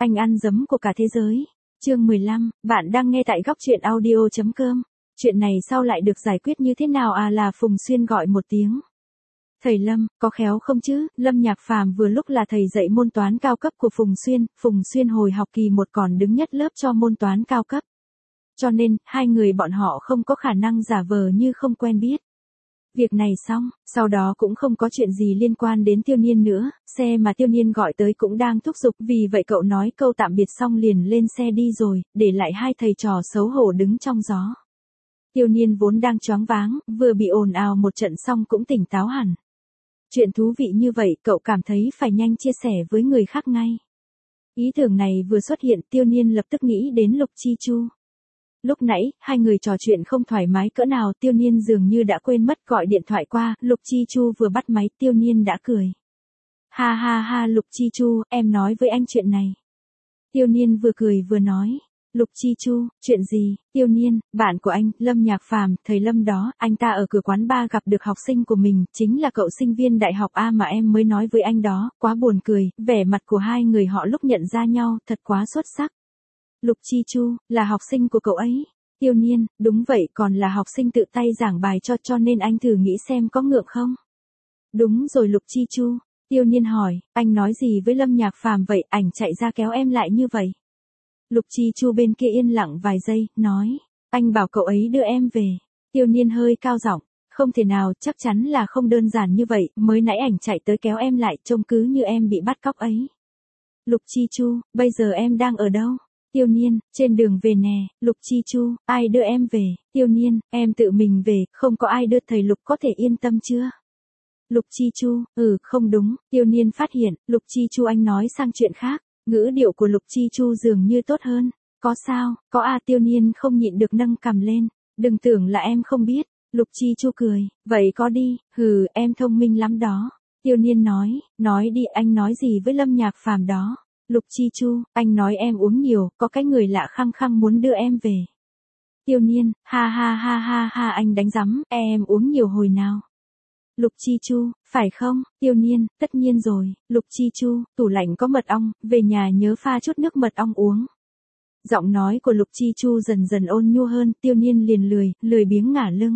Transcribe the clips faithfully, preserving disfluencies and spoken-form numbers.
Anh ăn dấm của cả thế giới. Chương mười lăm, bạn đang nghe tại góc truyện audio chấm com. Chuyện này sau lại được giải quyết như thế nào à là Phùng Xuyên gọi một tiếng. Thầy Lâm, có khéo không chứ? Lâm Nhạc Phàm vừa lúc là thầy dạy môn toán cao cấp của Phùng Xuyên, Phùng Xuyên hồi học kỳ một còn đứng nhất lớp cho môn toán cao cấp. Cho nên, hai người bọn họ không có khả năng giả vờ như không quen biết. Việc này xong, sau đó cũng không có chuyện gì liên quan đến Tiêu Niên nữa, xe mà Tiêu Niên gọi tới cũng đang thúc giục, vì vậy cậu nói câu tạm biệt xong liền lên xe đi rồi, để lại hai thầy trò xấu hổ đứng trong gió. Tiêu Niên vốn đang choáng váng, vừa bị ồn ào một trận xong cũng tỉnh táo hẳn. Chuyện thú vị như vậy cậu cảm thấy phải nhanh chia sẻ với người khác ngay. Ý tưởng này vừa xuất hiện Tiêu Niên lập tức nghĩ đến Lục Chi Chu. Lúc nãy, hai người trò chuyện không thoải mái cỡ nào Tiêu Niên dường như đã quên mất gọi điện thoại qua, Lục Chi Chu vừa bắt máy Tiêu Niên đã cười. Ha ha ha Lục Chi Chu, em nói với anh chuyện này. Tiêu Niên vừa cười vừa nói. Lục Chi Chu, chuyện gì? Tiêu Niên, bạn của anh, Lâm Nhạc Phàm, thầy Lâm đó, anh ta ở cửa quán bar gặp được học sinh của mình, chính là cậu sinh viên đại học A mà em mới nói với anh đó, quá buồn cười, vẻ mặt của hai người họ lúc nhận ra nhau, thật quá xuất sắc. Lục Chi Chu, là học sinh của cậu ấy. Tiêu Niên, đúng vậy, còn là học sinh tự tay giảng bài cho cho nên anh thử nghĩ xem có ngượng không? Đúng rồi Lục Chi Chu. Tiêu Niên hỏi, anh nói gì với Lâm Nhạc Phàm vậy, ảnh chạy ra kéo em lại như vậy? Lục Chi Chu bên kia yên lặng vài giây, nói, anh bảo cậu ấy đưa em về. Tiêu Niên hơi cao giọng, không thể nào, chắc chắn là không đơn giản như vậy, mới nãy ảnh chạy tới kéo em lại, trông cứ như em bị bắt cóc ấy. Lục Chi Chu, bây giờ em đang ở đâu? Tiêu Niên, trên đường về nè. Lục Chi Chu, ai đưa em về? Tiêu Niên, em tự mình về, không có ai đưa, thầy Lục có thể yên tâm chưa? Lục Chi Chu, ừ, không đúng. Tiêu Niên phát hiện, Lục Chi Chu anh nói sang chuyện khác. Ngữ điệu của Lục Chi Chu dường như tốt hơn. Có sao? Có à? Tiêu Niên không nhịn được nâng cằm lên. Đừng tưởng là em không biết. Lục Chi Chu cười, vậy có đi, hừ, em thông minh lắm đó. Tiêu Niên nói, nói đi, anh nói gì với Lâm Nhạc Phàm đó? Lục Chi Chu, anh nói em uống nhiều, có cái người lạ khăng khăng muốn đưa em về. Tiêu Niên, ha ha ha ha ha anh đánh rắm, em uống nhiều hồi nào? Lục Chi Chu, phải không? Tiêu Niên, tất nhiên rồi. Lục Chi Chu, tủ lạnh có mật ong, về nhà nhớ pha chút nước mật ong uống. Giọng nói của Lục Chi Chu dần dần ôn nhu hơn, Tiêu Niên liền lười, lười biếng ngả lưng.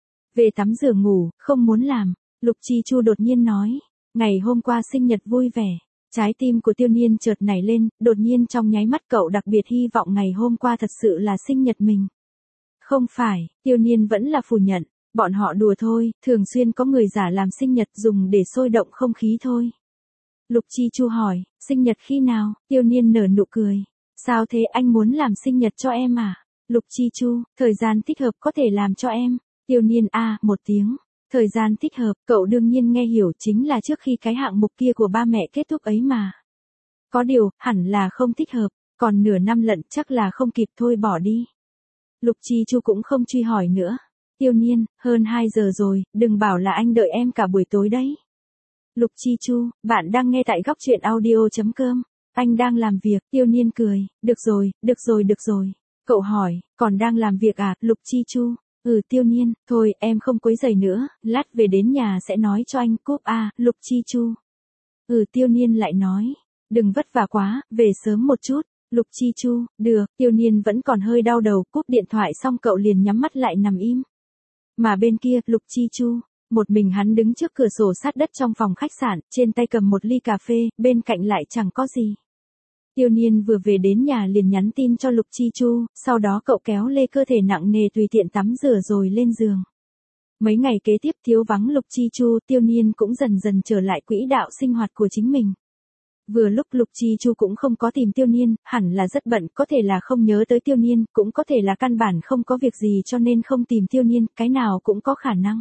Về tắm rửa ngủ, không muốn làm. Lục Chi Chu đột nhiên nói, ngày hôm qua sinh nhật vui vẻ. Trái tim của Tiêu Niên chợt nảy lên, đột nhiên trong nháy mắt cậu đặc biệt hy vọng ngày hôm qua thật sự là sinh nhật mình. Không phải, Tiêu Niên vẫn là phủ nhận. Bọn họ đùa thôi, thường xuyên có người giả làm sinh nhật dùng để sôi động không khí thôi. Lục Chi Chu hỏi, sinh nhật khi nào? Tiêu Niên nở nụ cười. Sao thế, anh muốn làm sinh nhật cho em à? Lục Chi Chu, thời gian thích hợp có thể làm cho em. Tiêu Niên a à, một tiếng. Thời gian thích hợp, cậu đương nhiên nghe hiểu chính là trước khi cái hạng mục kia của ba mẹ kết thúc ấy mà. Có điều, hẳn là không thích hợp, còn nửa năm lận chắc là không kịp thôi bỏ đi. Lục Chi Chu cũng không truy hỏi nữa. Tiêu Niên, hơn hai giờ rồi, đừng bảo là anh đợi em cả buổi tối đấy. Lục Chi Chu, bạn đang nghe tại góc truyện audio chấm com. Anh đang làm việc, Tiêu Niên cười, được rồi, được rồi, được rồi. Cậu hỏi, còn đang làm việc à? Lục Chi Chu, ừ Tiêu Niên, thôi em không quấy rầy nữa, lát về đến nhà sẽ nói cho anh cúp à, Lục Chi Chu. Ừ Tiêu Niên lại nói, đừng vất vả quá, về sớm một chút. Lục Chi Chu, được, Tiêu Niên vẫn còn hơi đau đầu, cúp điện thoại xong cậu liền nhắm mắt lại nằm im. Mà bên kia, Lục Chi Chu, một mình hắn đứng trước cửa sổ sát đất trong phòng khách sạn, trên tay cầm một ly cà phê, bên cạnh lại chẳng có gì. Tiêu Niên vừa về đến nhà liền nhắn tin cho Lục Chi Chu, sau đó cậu kéo lê cơ thể nặng nề tùy tiện tắm rửa rồi lên giường. Mấy ngày kế tiếp thiếu vắng Lục Chi Chu, Tiêu Niên cũng dần dần trở lại quỹ đạo sinh hoạt của chính mình. Vừa lúc Lục Chi Chu cũng không có tìm Tiêu Niên, hẳn là rất bận, có thể là không nhớ tới Tiêu Niên, cũng có thể là căn bản không có việc gì cho nên không tìm Tiêu Niên, cái nào cũng có khả năng.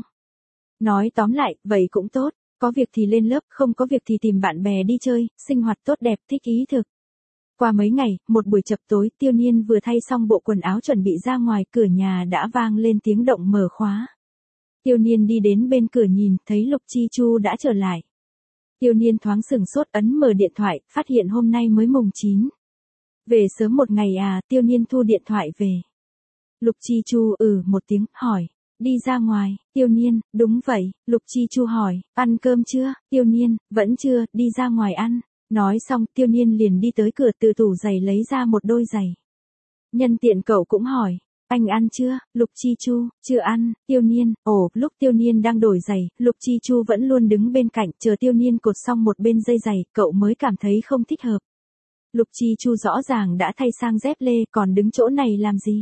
Nói tóm lại, vậy cũng tốt, có việc thì lên lớp, không có việc thì tìm bạn bè đi chơi, sinh hoạt tốt đẹp, thích ý thực. Qua mấy ngày, một buổi chập tối, Tiêu Niên vừa thay xong bộ quần áo chuẩn bị ra ngoài, cửa nhà đã vang lên tiếng động mở khóa. Tiêu Niên đi đến bên cửa nhìn, thấy Lục Chi Chu đã trở lại. Tiêu Niên thoáng sửng sốt ấn mở điện thoại, phát hiện hôm nay mới mùng chín. Về sớm một ngày à, Tiêu Niên thu điện thoại về. Lục Chi Chu ừ một tiếng, hỏi, đi ra ngoài, Tiêu Niên, đúng vậy, Lục Chi Chu hỏi, ăn cơm chưa, Tiêu Niên, vẫn chưa, đi ra ngoài ăn. Nói xong Tiêu Niên liền đi tới cửa từ tủ giày lấy ra một đôi giày. Nhân tiện cậu cũng hỏi, anh ăn chưa, Lục Chi Chu, chưa ăn, Tiêu Niên, ồ, lúc Tiêu Niên đang đổi giày, Lục Chi Chu vẫn luôn đứng bên cạnh, chờ Tiêu Niên cột xong một bên dây giày, cậu mới cảm thấy không thích hợp. Lục Chi Chu rõ ràng đã thay sang dép lê, còn đứng chỗ này làm gì?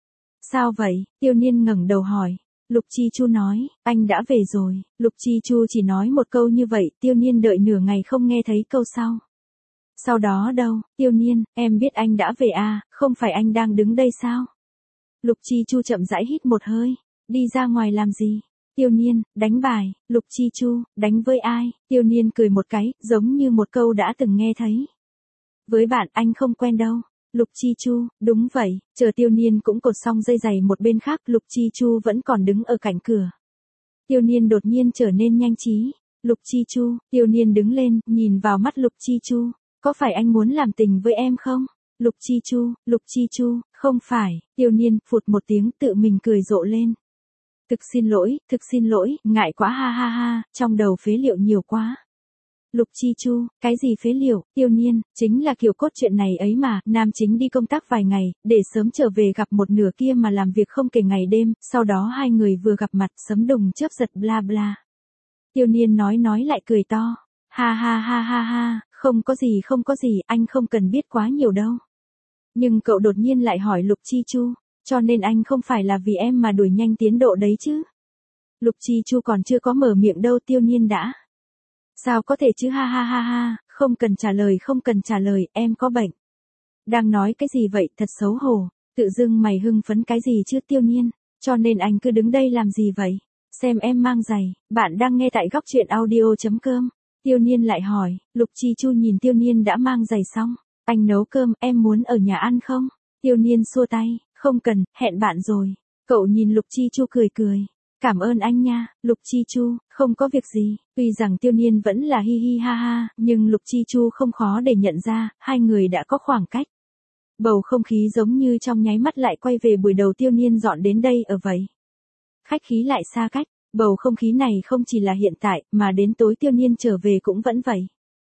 Sao vậy? Tiêu Niên ngẩng đầu hỏi. Lục Chi Chu nói, anh đã về rồi. Lục Chi Chu chỉ nói một câu như vậy, Tiêu Niên đợi nửa ngày không nghe thấy câu sau. Sau đó đâu, Tiêu Niên, em biết anh đã về à, không phải anh đang đứng đây sao? Lục Chi Chu chậm rãi hít một hơi, đi ra ngoài làm gì? Tiêu Niên, đánh bài. Lục Chi Chu, đánh với ai? Tiêu Niên cười một cái, giống như một câu đã từng nghe thấy. Với bạn anh không quen đâu. Lục Chi Chu, đúng vậy, chờ Tiêu Niên cũng cột xong dây giày một bên khác, Lục Chi Chu vẫn còn đứng ở cạnh cửa. Tiêu Niên đột nhiên trở nên nhanh trí. Lục Chi Chu, Tiêu Niên đứng lên, nhìn vào mắt Lục Chi Chu, có phải anh muốn làm tình với em không? Lục Chi Chu, Lục Chi Chu, không phải, Tiêu Niên, phụt một tiếng tự mình cười rộ lên. Thực xin lỗi, thực xin lỗi, ngại quá ha ha ha, trong đầu phế liệu nhiều quá. Lục Chi Chu, cái gì phế liệu, Tiêu Niên, chính là kiểu cốt truyện này ấy mà, nam chính đi công tác vài ngày, để sớm trở về gặp một nửa kia mà làm việc không kể ngày đêm, sau đó hai người vừa gặp mặt sấm đùng chớp giật bla bla. Tiêu Niên nói nói lại cười to, ha ha ha ha ha, không có gì không có gì, anh không cần biết quá nhiều đâu. Nhưng cậu đột nhiên lại hỏi Lục Chi Chu, cho nên anh không phải là vì em mà đuổi nhanh tiến độ đấy chứ. Lục Chi Chu còn chưa có mở miệng đâu Tiêu Niên đã. Sao có thể chứ ha ha ha ha, không cần trả lời không cần trả lời, em có bệnh. Đang nói cái gì vậy, thật xấu hổ, tự dưng mày hưng phấn cái gì chứ Tiêu Niên, cho nên anh cứ đứng đây làm gì vậy, xem em mang giày, bạn đang nghe tại góc truyện audio.com. Tiêu Niên lại hỏi, Lục Chi Chu nhìn Tiêu Niên đã mang giày xong, anh nấu cơm, em muốn ở nhà ăn không? Tiêu Niên xua tay, không cần, hẹn bạn rồi. Cậu nhìn Lục Chi Chu cười cười. Cảm ơn anh nha, Lục Chi Chu, không có việc gì. Tuy rằng Tiêu Niên vẫn là hi hi ha ha, nhưng Lục Chi Chu không khó để nhận ra, hai người đã có khoảng cách. Bầu không khí giống như trong nháy mắt lại quay về buổi đầu Tiêu Niên dọn đến đây ở vậy. Khách khí lại xa cách, bầu không khí này không chỉ là hiện tại, mà đến tối Tiêu Niên trở về cũng vẫn vậy.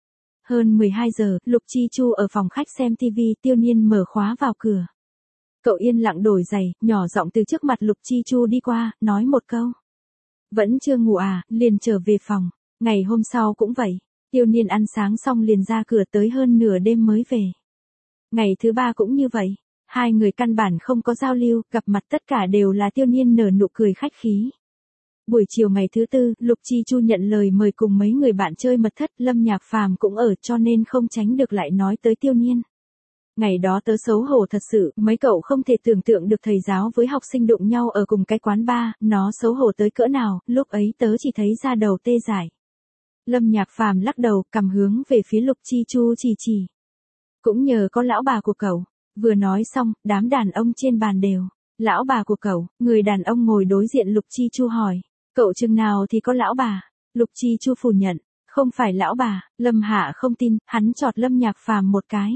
Hơn mười hai giờ, Lục Chi Chu ở phòng khách xem tivi, Tiêu Niên mở khóa vào cửa. Cậu yên lặng đổi giày, nhỏ giọng từ trước mặt Lục Chi Chu đi qua, nói một câu. Vẫn chưa ngủ à, liền trở về phòng. Ngày hôm sau cũng vậy. Tiêu Niên ăn sáng xong liền ra cửa tới hơn nửa đêm mới về. Ngày thứ ba cũng như vậy. Hai người căn bản không có giao lưu, gặp mặt tất cả đều là Tiêu Niên nở nụ cười khách khí. Buổi chiều ngày thứ tư, Lục Chi Chu nhận lời mời cùng mấy người bạn chơi mật thất, Lâm Nhạc Phàm cũng ở cho nên không tránh được lại nói tới Tiêu Niên. Ngày đó tớ xấu hổ thật sự, mấy cậu không thể tưởng tượng được thầy giáo với học sinh đụng nhau ở cùng cái quán bar, nó xấu hổ tới cỡ nào, lúc ấy tớ chỉ thấy da đầu tê dại. Lâm Nhạc Phàm lắc đầu, cầm hướng về phía Lục Chi Chu chỉ chỉ. Cũng nhờ có lão bà của cậu. Vừa nói xong, đám đàn ông trên bàn đều. Lão bà của cậu, người đàn ông ngồi đối diện Lục Chi Chu hỏi. Cậu chừng nào thì có lão bà? Lục Chi Chu phủ nhận. Không phải lão bà, Lâm Hạ không tin, hắn chọt Lâm Nhạc Phàm một cái.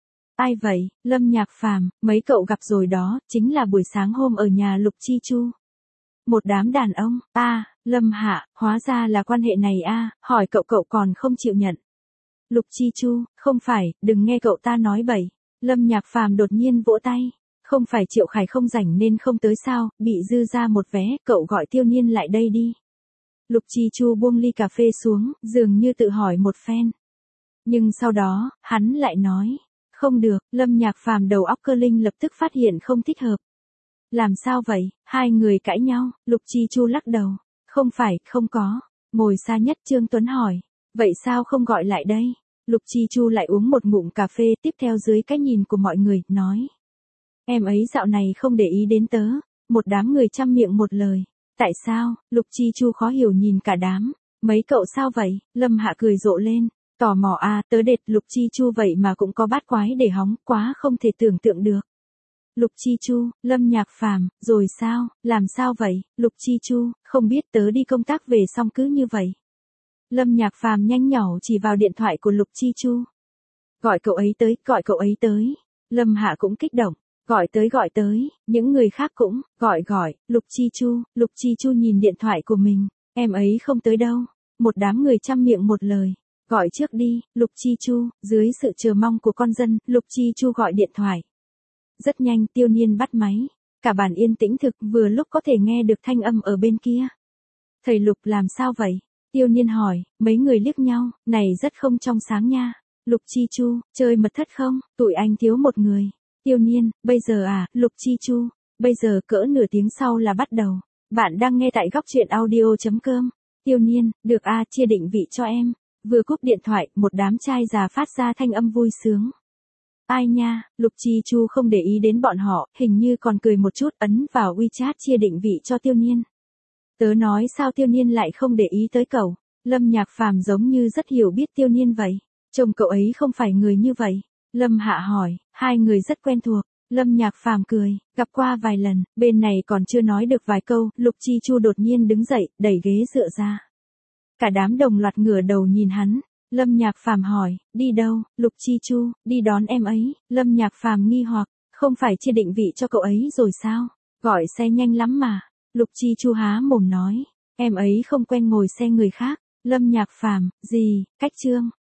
Ai vậy, Lâm Nhạc Phàm, mấy cậu gặp rồi đó, chính là buổi sáng hôm ở nhà Lục Chi Chu. Một đám đàn ông, a, à, Lâm Hạ, hóa ra là quan hệ này a, à, hỏi cậu cậu còn không chịu nhận. Lục Chi Chu, không phải, đừng nghe cậu ta nói bậy. Lâm Nhạc Phàm đột nhiên vỗ tay. Không phải Triệu Khải không rảnh nên không tới sao, bị dư ra một vé, cậu gọi Tiêu Niên lại đây đi. Lục Chi Chu buông ly cà phê xuống, dường như tự hỏi một phen. Nhưng sau đó, hắn lại nói. Không được, Lâm Nhạc Phàm đầu óc cơ linh lập tức phát hiện không thích hợp. Làm sao vậy, hai người cãi nhau, Lục Chi Chu lắc đầu. Không phải, không có. Ngồi xa nhất Trương Tuấn hỏi. Vậy sao không gọi lại đây? Lục Chi Chu lại uống một ngụm cà phê tiếp theo dưới cái nhìn của mọi người, nói. Em ấy dạo này không để ý đến tớ. Một đám người chăm miệng một lời. Tại sao? Lục Chi Chu khó hiểu nhìn cả đám. Mấy cậu sao vậy? Lâm Hạ cười rộ lên. Tò mò à, tớ đệt Lục Chi Chu vậy mà cũng có bát quái để hóng, quá không thể tưởng tượng được. Lục Chi Chu, Lâm Nhạc Phàm, rồi sao, làm sao vậy, Lục Chi Chu, không biết tớ đi công tác về xong cứ như vậy. Lâm Nhạc Phàm nhanh nhỏ chỉ vào điện thoại của Lục Chi Chu. Gọi cậu ấy tới, gọi cậu ấy tới. Lâm Hạ cũng kích động, gọi tới gọi tới, những người khác cũng, gọi gọi, Lục Chi Chu, Lục Chi Chu nhìn điện thoại của mình, em ấy không tới đâu. Một đám người chăm miệng một lời. Gọi trước đi, Lục Chi Chu, dưới sự chờ mong của con dân, Lục Chi Chu gọi điện thoại. Rất nhanh Tiêu Niên bắt máy. Cả bàn yên tĩnh thực, vừa lúc có thể nghe được thanh âm ở bên kia. Thầy Lục làm sao vậy? Tiêu Niên hỏi, mấy người liếc nhau, này rất không trong sáng nha. Lục Chi Chu, chơi mật thất không? Tụi anh thiếu một người. Tiêu Niên, bây giờ à, Lục Chi Chu, bây giờ cỡ nửa tiếng sau là bắt đầu. Bạn đang nghe tại góc truyện audio chấm com. Tiêu Niên, được a, chia định vị cho em. Vừa cúp điện thoại, một đám trai già phát ra thanh âm vui sướng. Ai nha, Lục Chi Chu không để ý đến bọn họ, hình như còn cười một chút, ấn vào WeChat chia định vị cho Tiêu Niên. Tớ nói sao Tiêu Niên lại không để ý tới cậu? Lâm Nhạc Phàm giống như rất hiểu biết Tiêu Niên vậy. Chồng cậu ấy không phải người như vậy. Lâm Hạ hỏi, hai người rất quen thuộc. Lâm Nhạc Phàm cười, gặp qua vài lần, bên này còn chưa nói được vài câu, Lục Chi Chu đột nhiên đứng dậy, đẩy ghế dựa ra. Cả đám đồng loạt ngửa đầu nhìn hắn. Lâm Nhạc Phàm hỏi, đi đâu? Lục Chi Chu, đi đón em ấy. Lâm Nhạc Phàm nghi hoặc, không phải chia định vị cho cậu ấy rồi sao? Gọi xe nhanh lắm mà. Lục Chi Chu há mồm nói, em ấy không quen ngồi xe người khác. Lâm Nhạc Phàm, gì, cách trương.